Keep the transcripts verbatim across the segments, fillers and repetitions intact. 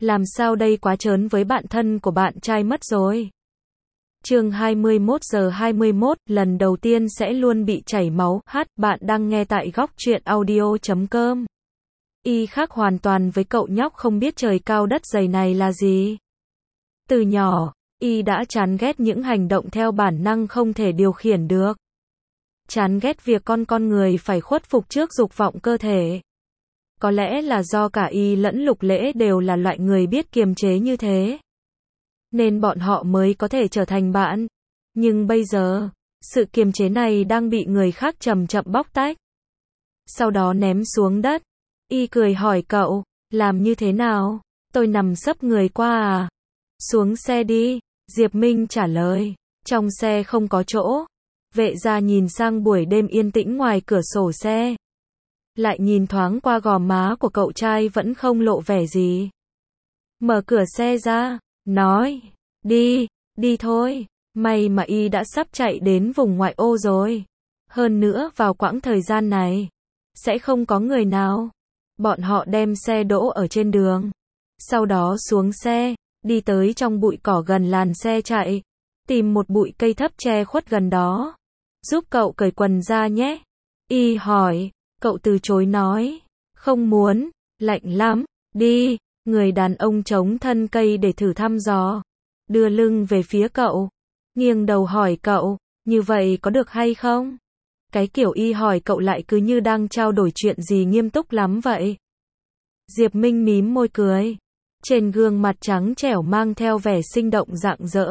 Làm sao đây, quá trớn với bạn thân của bạn trai mất rồi. Chương hai mươi mốt giờ hai mươi mốt, lần đầu tiên sẽ luôn bị chảy máu. Hát, bạn đang nghe tại góc truyện audio chấm com. Y khác hoàn toàn với cậu nhóc không biết trời cao đất dày này là gì. Từ nhỏ, Y đã chán ghét những hành động theo bản năng không thể điều khiển được. Chán ghét việc con con người phải khuất phục trước dục vọng cơ thể. Có lẽ là do cả Y lẫn Lục Lễ đều là loại người biết kiềm chế như thế, nên bọn họ mới có thể trở thành bạn. Nhưng bây giờ, sự kiềm chế này đang bị người khác chậm chậm bóc tách. Sau đó ném xuống đất. Y cười hỏi cậu, làm như thế nào? Tôi nằm sấp người qua à? Xuống xe đi. Diệp Minh trả lời. Trong xe không có chỗ. Vệ gia nhìn sang buổi đêm yên tĩnh ngoài cửa sổ xe. Lại nhìn thoáng qua gò má của cậu trai vẫn không lộ vẻ gì. Mở cửa xe ra, nói, đi, đi thôi. May mà Y đã sắp chạy đến vùng ngoại ô rồi. Hơn nữa vào quãng thời gian này, sẽ không có người nào. Bọn họ đem xe đỗ ở trên đường. Sau đó xuống xe, đi tới trong bụi cỏ gần làn xe chạy. Tìm một bụi cây thấp che khuất gần đó. Giúp cậu cởi quần ra nhé. Y hỏi, cậu từ chối nói, không muốn, lạnh lắm, đi. Người đàn ông chống thân cây để thử thăm dò. Đưa lưng về phía cậu. Nghiêng đầu hỏi cậu, như vậy có được hay không? Cái kiểu Y hỏi cậu lại cứ như đang trao đổi chuyện gì nghiêm túc lắm vậy. Diệp Minh mím môi cười. Trên gương mặt trắng trẻo mang theo vẻ sinh động rạng rỡ.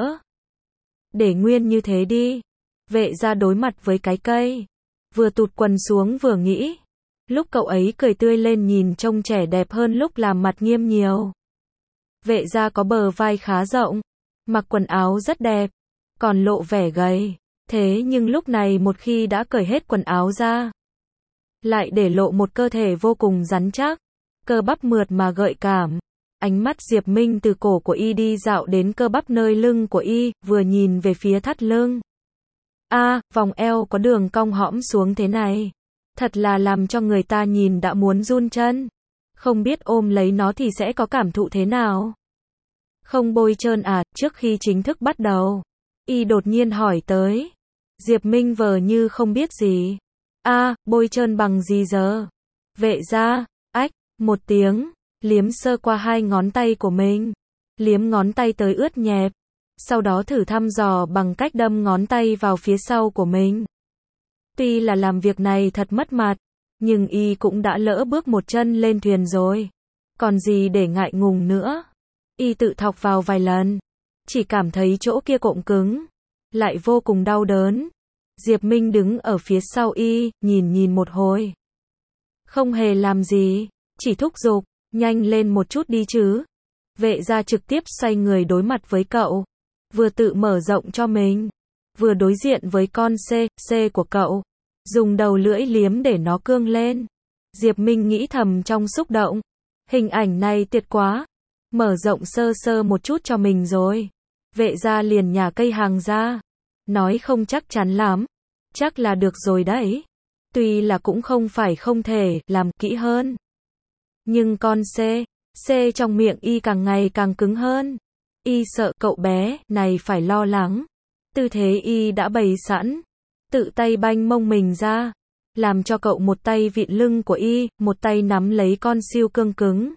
Để nguyên như thế đi. Vệ gia đối mặt với cái cây. Vừa tụt quần xuống vừa nghĩ. Lúc cậu ấy cười tươi lên nhìn trông trẻ đẹp hơn lúc làm mặt nghiêm nhiều. Vệ gia có bờ vai khá rộng. Mặc quần áo rất đẹp. Còn lộ vẻ gầy. Thế nhưng lúc này một khi đã cởi hết quần áo ra, lại để lộ một cơ thể vô cùng rắn chắc. Cơ bắp mượt mà gợi cảm. Ánh mắt Diệp Minh từ cổ của Y đi dạo đến cơ bắp nơi lưng của Y, vừa nhìn về phía thắt lưng. A, à, vòng eo có đường cong hõm xuống thế này. Thật là làm cho người ta nhìn đã muốn run chân. Không biết ôm lấy nó thì sẽ có cảm thụ thế nào. Không bôi trơn à, trước khi chính thức bắt đầu. Y đột nhiên hỏi tới. Diệp Minh vờ như không biết gì. A, à, bôi trơn bằng gì giờ? Vệ gia, ách, một tiếng, liếm sơ qua hai ngón tay của mình. Liếm ngón tay tới ướt nhẹp. Sau đó thử thăm dò bằng cách đâm ngón tay vào phía sau của mình. Tuy là làm việc này thật mất mặt, nhưng Y cũng đã lỡ bước một chân lên thuyền rồi. Còn gì để ngại ngùng nữa. Y tự thọc vào vài lần. Chỉ cảm thấy chỗ kia cộm cứng. Lại vô cùng đau đớn. Diệp Minh đứng ở phía sau Y, nhìn nhìn một hồi. Không hề làm gì, chỉ thúc giục, nhanh lên một chút đi chứ. Vệ gia trực tiếp xoay người đối mặt với cậu. Vừa tự mở rộng cho mình, vừa đối diện với con C, C của cậu. Dùng đầu lưỡi liếm để nó cương lên. Diệp Minh nghĩ thầm trong xúc động. Hình ảnh này tuyệt quá. Mở rộng sơ sơ một chút cho mình rồi. Vệ gia liền nhả cây hàng ra. Nói không chắc chắn lắm. Chắc là được rồi đấy. Tuy là cũng không phải không thể làm kỹ hơn. Nhưng con C, C trong miệng Y càng ngày càng cứng hơn. Y sợ cậu bé này phải lo lắng. Tư thế Y đã bày sẵn. Tự tay banh mông mình ra. Làm cho cậu một tay vịn lưng của Y, một tay nắm lấy con siêu cương cứng.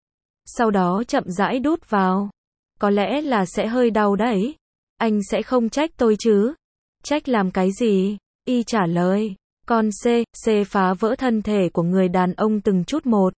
Sau đó chậm rãi đút vào. Có lẽ là sẽ hơi đau đấy. Anh sẽ không trách tôi chứ? Trách làm cái gì? Y trả lời. Con C, C phá vỡ thân thể của người đàn ông từng chút một.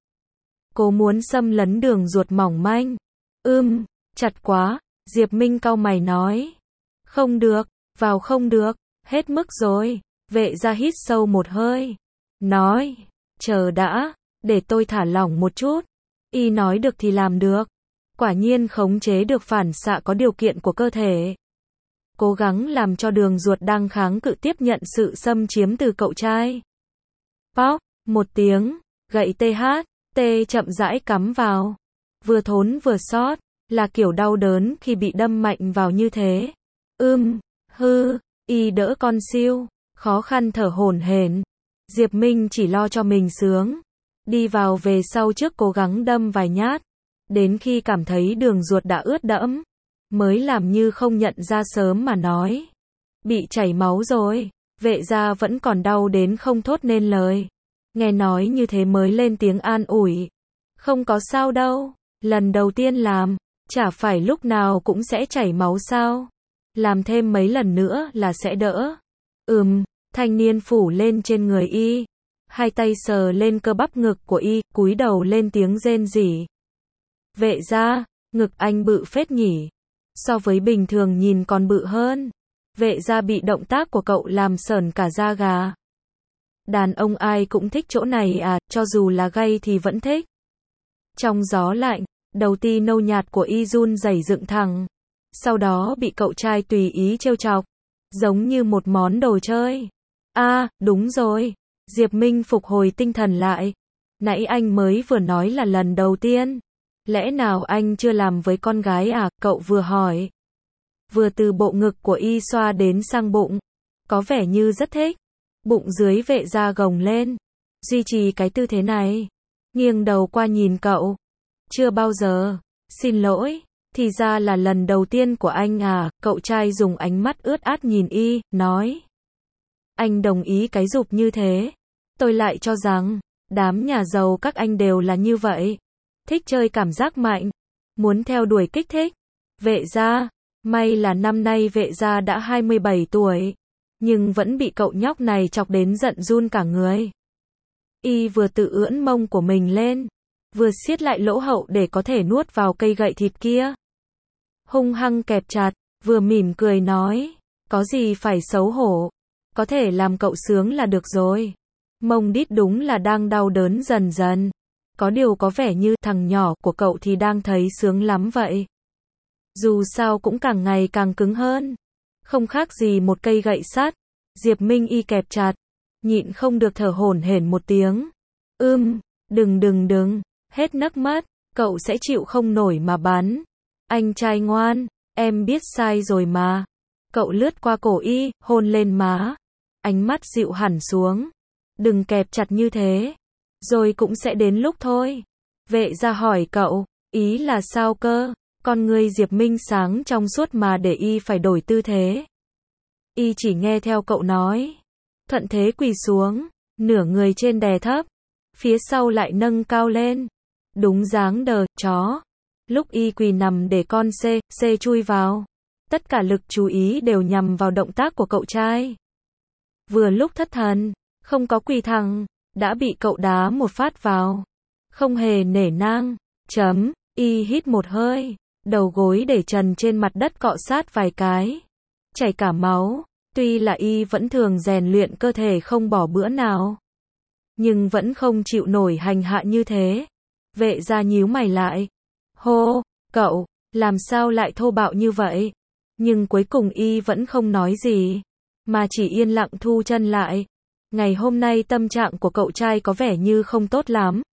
Cô muốn xâm lấn đường ruột mỏng manh. Ưm, chặt quá. Diệp Minh cau mày nói. Không được, vào không được, hết mức rồi. Vệ gia hít sâu một hơi. Nói, chờ đã, để tôi thả lỏng một chút. Y nói được thì làm được. Quả nhiên khống chế được phản xạ có điều kiện của cơ thể. Cố gắng làm cho đường ruột đang kháng cự tiếp nhận sự xâm chiếm từ cậu trai. Pop, một tiếng, gậy tê hát, tê chậm rãi cắm vào. Vừa thốn vừa xót, là kiểu đau đớn khi bị đâm mạnh vào như thế. Ưm, hư, Y đỡ con siêu, khó khăn thở hổn hển. Diệp Minh chỉ lo cho mình sướng. Đi vào về sau trước cố gắng đâm vài nhát. đến khi cảm thấy đường ruột đã ướt đẫm, mới làm như không nhận ra sớm mà nói. Bị chảy máu rồi, vệ gia vẫn còn đau đến không thốt nên lời. Nghe nói như thế mới lên tiếng an ủi. Không có sao đâu, lần đầu tiên làm, chả phải lúc nào cũng sẽ chảy máu sao. Làm thêm mấy lần nữa là sẽ đỡ. Ừm, thanh niên phủ lên trên người y. Hai tay sờ lên cơ bắp ngực của y, cúi đầu lên tiếng rên rỉ. Vệ gia, ngực anh bự phết nhỉ. So với bình thường nhìn còn bự hơn. Vệ gia bị động tác của cậu làm sởn cả da gà. Đàn ông ai cũng thích chỗ này à, cho dù là gay thì vẫn thích. Trong gió lạnh, đầu ti nâu nhạt của y run rẩy dựng thẳng. Sau đó bị cậu trai tùy ý trêu chọc. Giống như một món đồ chơi. À, đúng rồi. Diệp Minh phục hồi tinh thần lại. Nãy anh mới vừa nói là lần đầu tiên. Lẽ nào anh chưa làm với con gái à, cậu vừa hỏi. Vừa từ bộ ngực của y xoa đến sang bụng. Có vẻ như rất thích. Bụng dưới vệ gia gồng lên. Duy trì cái tư thế này. Nghiêng đầu qua nhìn cậu. Chưa bao giờ. Xin lỗi. Thì ra là lần đầu tiên của anh à, cậu trai dùng ánh mắt ướt át nhìn y, nói. Anh đồng ý cái giục như thế. Tôi lại cho rằng, đám nhà giàu các anh đều là như vậy. Thích chơi cảm giác mạnh. Muốn theo đuổi kích thích. Vệ gia, may là năm nay vệ gia đã hai mươi bảy tuổi. Nhưng vẫn bị cậu nhóc này chọc đến giận run cả người. Y vừa tự ưỡn mông của mình lên. Vừa siết lại lỗ hậu để có thể nuốt vào cây gậy thịt kia. Hung hăng kẹp chặt, vừa mỉm cười nói. Có gì phải xấu hổ. Có thể làm cậu sướng là được rồi. Mông đít đúng là đang đau đớn dần dần. Có điều có vẻ như thằng nhỏ của cậu thì đang thấy sướng lắm vậy. Dù sao cũng càng ngày càng cứng hơn. Không khác gì một cây gậy sắt. Diệp Minh y kẹp chặt. Nhịn không được thở hổn hển một tiếng. Ưm, đừng đừng đừng. Hết nấc mắt. Cậu sẽ chịu không nổi mà bắn. Anh trai ngoan. Em biết sai rồi mà. Cậu lướt qua cổ y, hôn lên má. Ánh mắt dịu hẳn xuống. Đừng kẹp chặt như thế. Rồi cũng sẽ đến lúc thôi. Vệ gia hỏi cậu. Ý là sao cơ? Con người Diệp Minh sáng trong suốt mà để y phải đổi tư thế. Y chỉ nghe theo cậu nói. Thuận thế quỳ xuống. Nửa người trên đè thấp. Phía sau lại nâng cao lên. Đúng dáng đờ, chó. Lúc y quỳ nằm để con C, C chui vào. Tất cả lực chú ý đều nhằm vào động tác của cậu trai. Vừa lúc thất thần, không có quỳ thẳng, đã bị cậu đá một phát vào. Không hề nể nang. Chấm, y hít một hơi. Đầu gối để trần trên mặt đất cọ sát vài cái. Chảy cả máu. Tuy là y vẫn thường rèn luyện cơ thể không bỏ bữa nào. Nhưng vẫn không chịu nổi hành hạ như thế. Vệ gia nhíu mày lại. Hô, cậu, làm sao lại thô bạo như vậy? Nhưng cuối cùng y vẫn không nói gì. Mà chỉ yên lặng thu chân lại. Ngày hôm nay tâm trạng của cậu trai có vẻ như không tốt lắm.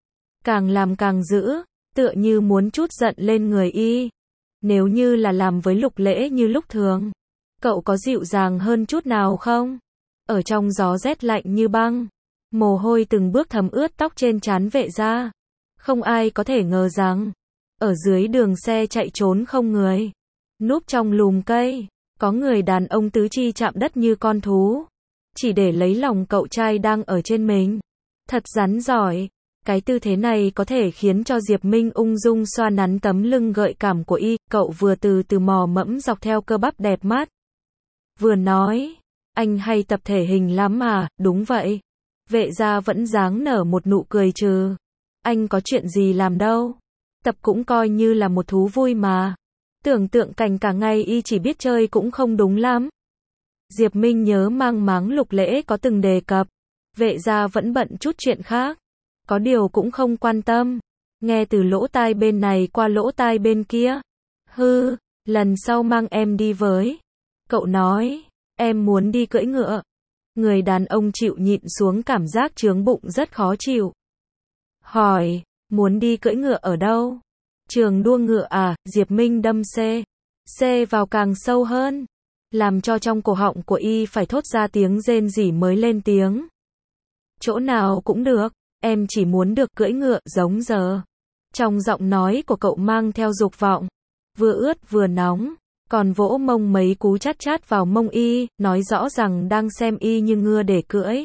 Càng làm càng dữ. Tựa như muốn trút giận lên người y. Nếu như là làm với Lục Lễ như lúc thường. Cậu có dịu dàng hơn chút nào không? Ở trong gió rét lạnh như băng. Mồ hôi từng bước thấm ướt tóc trên trán vệ gia. Không ai có thể ngờ rằng. Ở dưới đường xe chạy trốn không người. Núp trong lùm cây. Có người đàn ông tứ chi chạm đất như con thú. Chỉ để lấy lòng cậu trai đang ở trên mình. Thật rắn giỏi. Cái tư thế này có thể khiến cho Diệp Minh ung dung xoa nắn tấm lưng gợi cảm của y. Cậu vừa từ từ mò mẫm dọc theo cơ bắp đẹp mắt. Vừa nói. Anh hay tập thể hình lắm à? Đúng vậy. Vệ gia vẫn dáng nở một nụ cười trừ. Anh có chuyện gì làm đâu. Tập cũng coi như là một thú vui mà. Tưởng tượng cảnh cả ngày y chỉ biết chơi cũng không đúng lắm. Diệp Minh nhớ mang máng Lục Lễ có từng đề cập. Vệ gia vẫn bận chút chuyện khác. Có điều cũng không quan tâm. Nghe từ lỗ tai bên này qua lỗ tai bên kia. Hư, lần sau mang em đi với. Cậu nói, em muốn đi cưỡi ngựa. Người đàn ông chịu nhịn xuống cảm giác chướng bụng rất khó chịu. Hỏi, muốn đi cưỡi ngựa ở đâu? Trường đua ngựa à? Diệp Minh đâm C. C vào càng sâu hơn. Làm cho trong cổ họng của y phải thốt ra tiếng rên rỉ mới lên tiếng. Chỗ nào cũng được. Em chỉ muốn được cưỡi ngựa giống giờ. Trong giọng nói của cậu mang theo dục vọng, vừa ướt vừa nóng, còn vỗ mông mấy cú chát chát vào mông y, nói rõ rằng đang xem y như ngựa để cưỡi.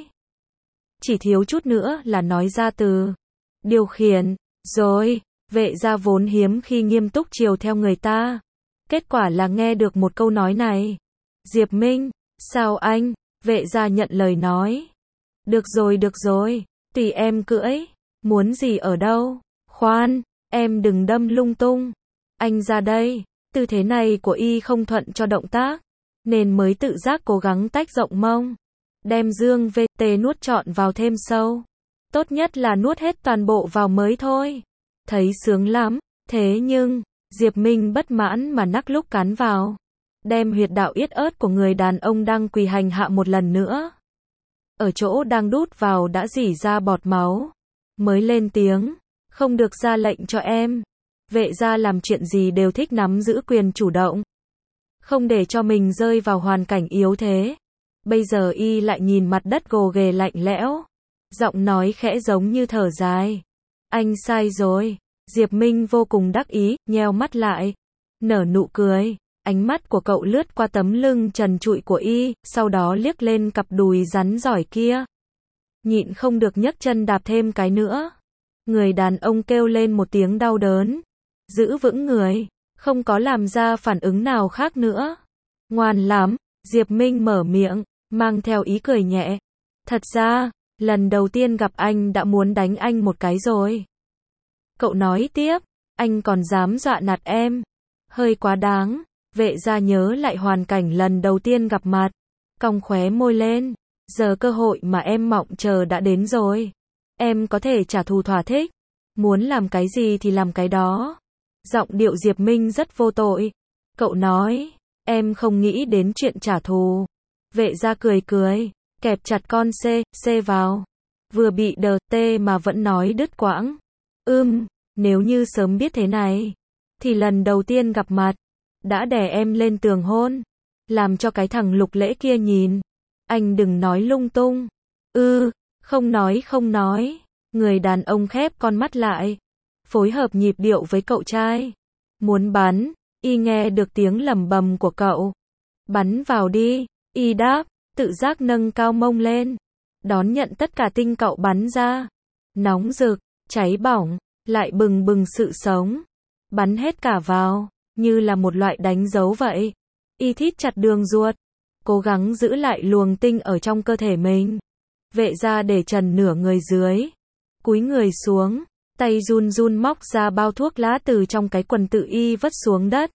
Chỉ thiếu chút nữa là nói ra từ điều khiển, rồi, Vệ gia vốn hiếm khi nghiêm túc chiều theo người ta. Kết quả là nghe được một câu nói này. Diệp Minh, sao anh? Vệ gia nhận lời nói. Được rồi được rồi, tùy em cưỡi, muốn gì ở đâu? Khoan, em đừng đâm lung tung. Anh ra đây, tư thế này của y không thuận cho động tác, nên mới tự giác cố gắng tách rộng mông. Đem dương vê tê nuốt trọn vào thêm sâu. Tốt nhất là nuốt hết toàn bộ vào mới thôi. Thấy sướng lắm, thế nhưng, Diệp Minh bất mãn mà nắc lúc cắn vào. Đem huyệt đạo yết ớt của người đàn ông đang quỳ hành hạ một lần nữa. Ở chỗ đang đút vào đã rỉ ra bọt máu. Mới lên tiếng, không được ra lệnh cho em. Vệ gia làm chuyện gì đều thích nắm giữ quyền chủ động. Không để cho mình rơi vào hoàn cảnh yếu thế. Bây giờ y lại nhìn mặt đất gồ ghề lạnh lẽo. Giọng nói khẽ giống như thở dài. Anh sai rồi. Diệp Minh vô cùng đắc ý, nheo mắt lại. Nở nụ cười. Ánh mắt của cậu lướt qua tấm lưng trần trụi của y, sau đó liếc lên cặp đùi rắn giỏi kia. Nhịn không được nhấc chân đạp thêm cái nữa. Người đàn ông kêu lên một tiếng đau đớn. Giữ vững người. Không có làm ra phản ứng nào khác nữa. Ngoan lắm. Diệp Minh mở miệng, mang theo ý cười nhẹ. Thật ra, lần đầu tiên gặp anh đã muốn đánh anh một cái rồi. Cậu nói tiếp, anh còn dám dọa nạt em. Hơi quá đáng. Vệ gia nhớ lại hoàn cảnh lần đầu tiên gặp mặt. Cong khóe môi lên. Giờ cơ hội mà em mong chờ đã đến rồi. Em có thể trả thù thỏa thích. Muốn làm cái gì thì làm cái đó. Giọng điệu Diệp Minh rất vô tội. Cậu nói, em không nghĩ đến chuyện trả thù. Vệ gia cười cười, kẹp chặt con C, C vào. Vừa bị đờ tê mà vẫn nói đứt quãng. Ưm, nếu như sớm biết thế này, thì lần đầu tiên gặp mặt, đã đè em lên tường hôn. Làm cho cái thằng Lục Lễ kia nhìn. Anh đừng nói lung tung. Ư, không nói không nói. Người đàn ông khép con mắt lại. Phối hợp nhịp điệu với cậu trai. Muốn bắn, y nghe được tiếng lẩm bẩm của cậu. Bắn vào đi, y đáp, tự giác nâng cao mông lên. Đón nhận tất cả tinh cậu bắn ra. Nóng rực, cháy bỏng, lại bừng bừng sự sống. Bắn hết cả vào, như là một loại đánh dấu vậy. Y thít chặt đường ruột, cố gắng giữ lại luồng tinh ở trong cơ thể mình. Vệ gia để trần nửa người dưới. Cúi người xuống. Tay run run móc ra bao thuốc lá từ trong cái quần tự y vứt xuống đất.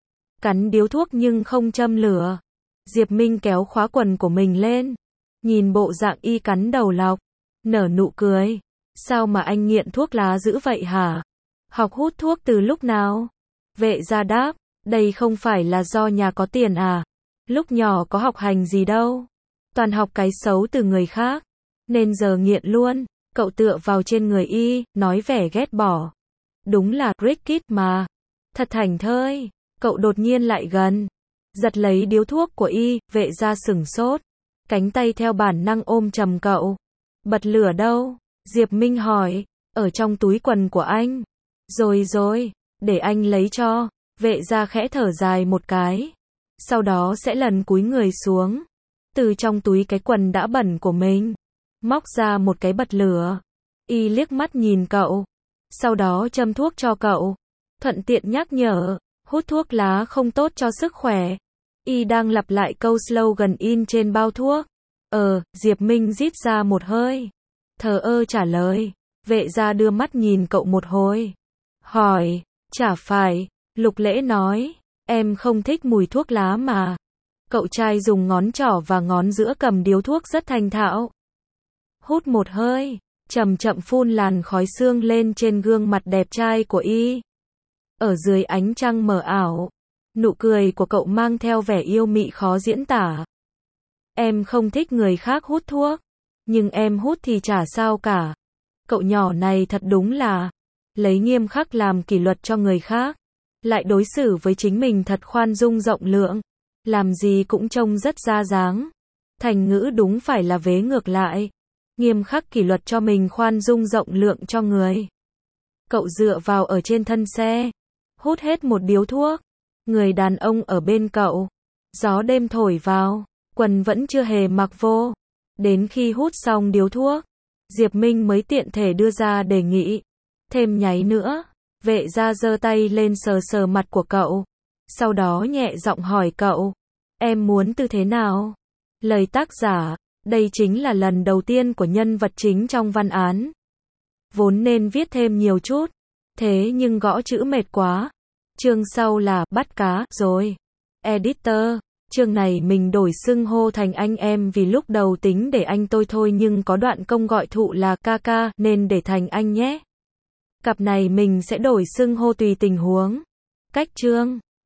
Cắn điếu thuốc nhưng không châm lửa. Diệp Minh kéo khóa quần của mình lên. Nhìn bộ dạng y cắn đầu lọc. Nở nụ cười. Sao mà anh nghiện thuốc lá dữ vậy hả? Học hút thuốc từ lúc nào? Vệ gia đáp. Đây không phải là do nhà có tiền à? Lúc nhỏ có học hành gì đâu. Toàn học cái xấu từ người khác. Nên giờ nghiện luôn. Cậu tựa vào trên người y, nói vẻ ghét bỏ. Đúng là Rickit mà. Thật thảnh thơi. Cậu đột nhiên lại gần. Giật lấy điếu thuốc của y, vệ gia sửng sốt. Cánh tay theo bản năng ôm chầm cậu. Bật lửa đâu? Diệp Minh hỏi. Ở trong túi quần của anh. Rồi rồi, để anh lấy cho. Vệ gia khẽ thở dài một cái. Sau đó sẽ lần cúi người xuống. Từ trong túi cái quần đã bẩn của mình. Móc ra một cái bật lửa. Y liếc mắt nhìn cậu. Sau đó châm thuốc cho cậu. Thuận tiện nhắc nhở, hút thuốc lá không tốt cho sức khỏe. Y đang lặp lại câu slogan in trên bao thuốc. Ờ, Diệp Minh rít ra một hơi. Thờ ơ trả lời. Vệ gia đưa mắt nhìn cậu một hồi. Hỏi, chả phải. Lục Lễ nói, em không thích mùi thuốc lá mà. Cậu trai dùng ngón trỏ và ngón giữa cầm điếu thuốc rất thành thạo. Hút một hơi, chậm chậm phun làn khói sương lên trên gương mặt đẹp trai của y. Ở dưới ánh trăng mờ ảo, nụ cười của cậu mang theo vẻ yêu mị khó diễn tả. Em không thích người khác hút thuốc, nhưng em hút thì chả sao cả. Cậu nhỏ này thật đúng là lấy nghiêm khắc làm kỷ luật cho người khác, lại đối xử với chính mình thật khoan dung rộng lượng, làm gì cũng trông rất ra dáng. Thành ngữ đúng phải là vế ngược lại. Nghiêm khắc kỷ luật cho mình, khoan dung rộng lượng cho người Cậu dựa vào ở trên thân xe, hút hết một điếu thuốc. Người đàn ông ở bên cậu, gió đêm thổi vào, quần vẫn chưa hề mặc vô. Đến khi hút xong điếu thuốc, Diệp Minh mới tiện thể đưa ra đề nghị. Thêm nháy nữa. Vệ gia giơ tay lên sờ sờ mặt của cậu. Sau đó nhẹ giọng hỏi cậu. Em muốn tư thế nào? Lời tác giả. Đây chính là lần đầu tiên của nhân vật chính trong văn án. Vốn nên viết thêm nhiều chút. Thế nhưng gõ chữ mệt quá. Chương sau là bắt cá rồi. Editor. Chương này mình đổi xưng hô thành anh em vì lúc đầu tính để anh tôi thôi nhưng có đoạn công gọi thụ là ca ca nên để thành anh nhé. Cặp này mình sẽ đổi xưng hô tùy tình huống. Cách chương.